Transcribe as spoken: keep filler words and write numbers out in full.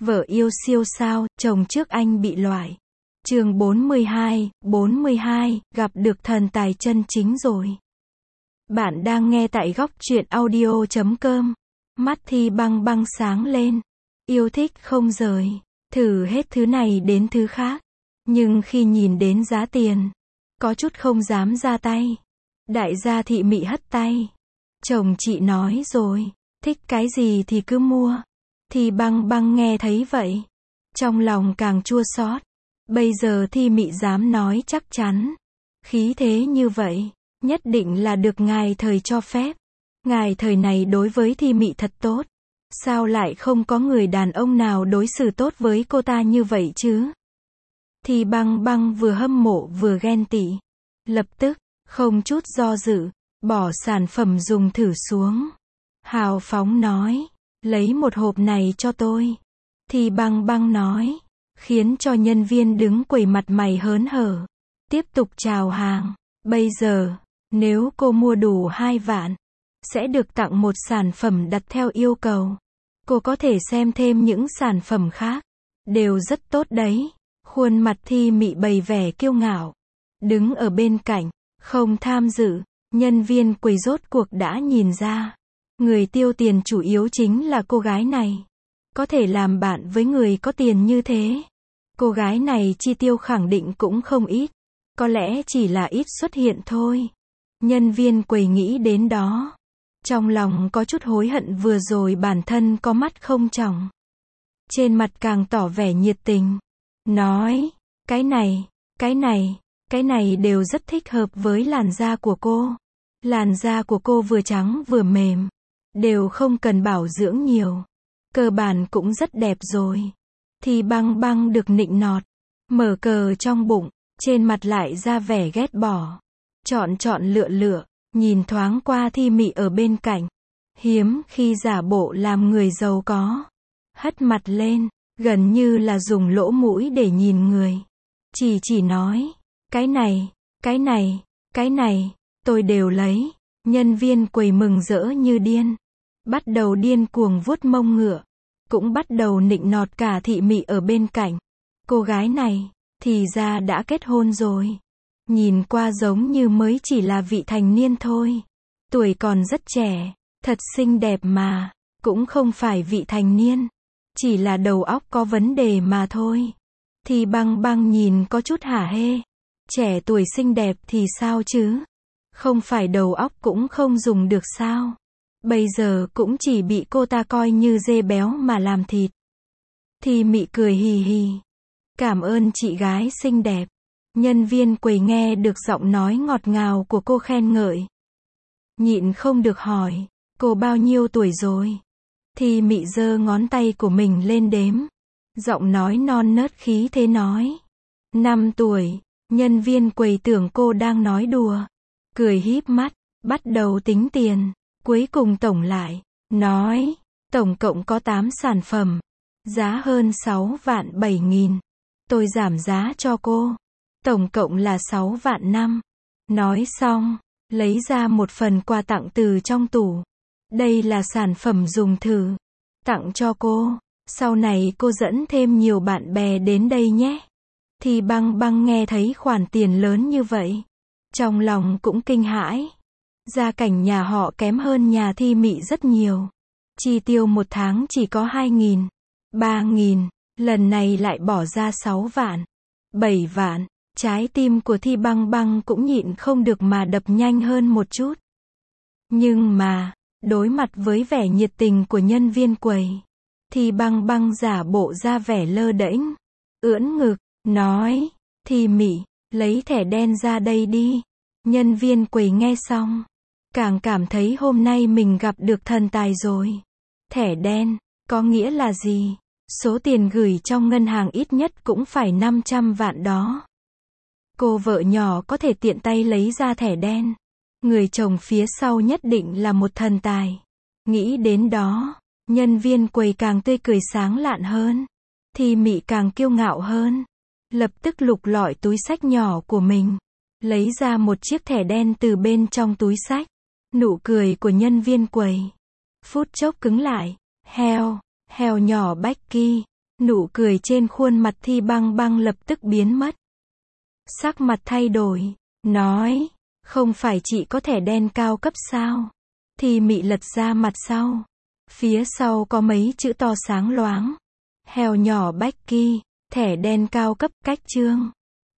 Vợ yêu siêu sao, chồng trước anh bị loại. Chương bốn mươi hai, bốn mươi hai, gặp được thần tài chân chính rồi. Bạn đang nghe tại góc truyện audio chấm com. Mắt Thi Băng Băng sáng lên. Yêu thích không rời. Thử hết thứ này đến thứ khác. Nhưng khi nhìn đến giá tiền, có chút không dám ra tay. Đại gia Thị Mị hất tay. Chồng chị nói rồi, thích cái gì thì cứ mua. Thi Băng Băng nghe thấy vậy, trong lòng càng chua xót. Bây giờ Thi Mị dám nói chắc chắn. Khí thế như vậy, nhất định là được ngài thời cho phép. Ngài thời này đối với Thi Mị thật tốt. Sao lại không có người đàn ông nào đối xử tốt với cô ta như vậy chứ? Thi Băng Băng vừa hâm mộ vừa ghen tị. Lập tức, không chút do dự, bỏ sản phẩm dùng thử xuống. Hào phóng nói, lấy một hộp này cho tôi. Thi Băng Băng nói, khiến cho nhân viên đứng quầy mặt mày hớn hở. Tiếp tục chào hàng. Bây giờ, nếu cô mua đủ hai vạn, sẽ được tặng một sản phẩm đặt theo yêu cầu. Cô có thể xem thêm những sản phẩm khác. Đều rất tốt đấy. Khuôn mặt Thi Mị bày vẻ kiêu ngạo. Đứng ở bên cạnh, không tham dự. Nhân viên quầy rốt cuộc đã nhìn ra. Người tiêu tiền chủ yếu chính là cô gái này. Có thể làm bạn với người có tiền như thế. Cô gái này chi tiêu khẳng định cũng không ít. Có lẽ chỉ là ít xuất hiện thôi. Nhân viên quầy nghĩ đến đó. Trong lòng có chút hối hận vừa rồi bản thân có mắt không tròng. Trên mặt càng tỏ vẻ nhiệt tình. Nói, cái này, cái này, cái này đều rất thích hợp với làn da của cô. Làn da của cô vừa trắng vừa mềm. Đều không cần bảo dưỡng nhiều. Cơ bản cũng rất đẹp rồi. Thi Băng Băng được nịnh nọt. Mở cờ trong bụng. Trên mặt lại ra vẻ ghét bỏ. Chọn chọn lựa lựa. Nhìn thoáng qua Thi Mị ở bên cạnh. Hiếm khi giả bộ làm người giàu có. Hất mặt lên. Gần như là dùng lỗ mũi để nhìn người. Chỉ chỉ nói. Cái này, cái này, cái này. Tôi đều lấy. Nhân viên quầy mừng rỡ như điên. Bắt đầu điên cuồng vuốt mông ngựa. Cũng bắt đầu nịnh nọt cả Thị Mị ở bên cạnh. Cô gái này, thì ra đã kết hôn rồi. Nhìn qua giống như mới chỉ là vị thành niên thôi. Tuổi còn rất trẻ, thật xinh đẹp mà. Cũng không phải vị thành niên. Chỉ là đầu óc có vấn đề mà thôi. Thi Băng Băng nhìn có chút hả hê. Trẻ tuổi xinh đẹp thì sao chứ? Không phải đầu óc cũng không dùng được sao? Bây giờ cũng chỉ bị cô ta coi như dê béo mà làm thịt. Thi Mị cười hì hì. Cảm ơn chị gái xinh đẹp. Nhân viên quầy nghe được giọng nói ngọt ngào của cô khen ngợi. Nhịn không được hỏi, cô bao nhiêu tuổi rồi? Thi Mị giơ ngón tay của mình lên đếm. Giọng nói non nớt khí thế nói. Năm tuổi. Nhân viên quầy tưởng cô đang nói đùa. Cười híp mắt, bắt đầu tính tiền. Cuối cùng tổng lại, nói, tổng cộng có tám sản phẩm. Giá hơn sáu vạn bảy nghìn. Tôi giảm giá cho cô. Tổng cộng là sáu vạn năm. Nói xong, lấy ra một phần quà tặng từ trong tủ. Đây là sản phẩm dùng thử. Tặng cho cô. Sau này cô dẫn thêm nhiều bạn bè đến đây nhé. Thi Băng Băng nghe thấy khoản tiền lớn như vậy. Trong lòng cũng kinh hãi. Gia cảnh nhà họ kém hơn nhà Thi Mị rất nhiều. Chi tiêu một tháng chỉ có hai nghìn, ba nghìn. Lần này lại bỏ ra sáu vạn, bảy vạn. Trái tim của Thi Băng Băng cũng nhịn không được mà đập nhanh hơn một chút. Nhưng mà, đối mặt với vẻ nhiệt tình của nhân viên quầy, Thi Băng Băng giả bộ ra vẻ lơ đễnh, ưỡn ngực, nói, Thi Mị, lấy thẻ đen ra đây đi. Nhân viên quầy nghe xong, càng cảm thấy hôm nay mình gặp được thần tài rồi. Thẻ đen, có nghĩa là gì? Số tiền gửi trong ngân hàng ít nhất cũng phải năm trăm vạn đó. Cô vợ nhỏ có thể tiện tay lấy ra thẻ đen. Người chồng phía sau nhất định là một thần tài. Nghĩ đến đó, nhân viên quầy càng tươi cười sáng lạn hơn. Thi Mị càng kiêu ngạo hơn. Lập tức lục lọi túi xách nhỏ của mình. Lấy ra một chiếc thẻ đen từ bên trong túi xách. Nụ cười của nhân viên quầy phút chốc cứng lại. Heo, heo nhỏ Becky, Nụ cười trên khuôn mặt Thi Băng Băng lập tức biến mất. Sắc mặt thay đổi, nói, không phải chị có thẻ đen cao cấp sao? Thi Mị lật ra mặt sau. Phía sau có mấy chữ to sáng loáng. Heo nhỏ Becky, thẻ đen cao cấp, cách chương.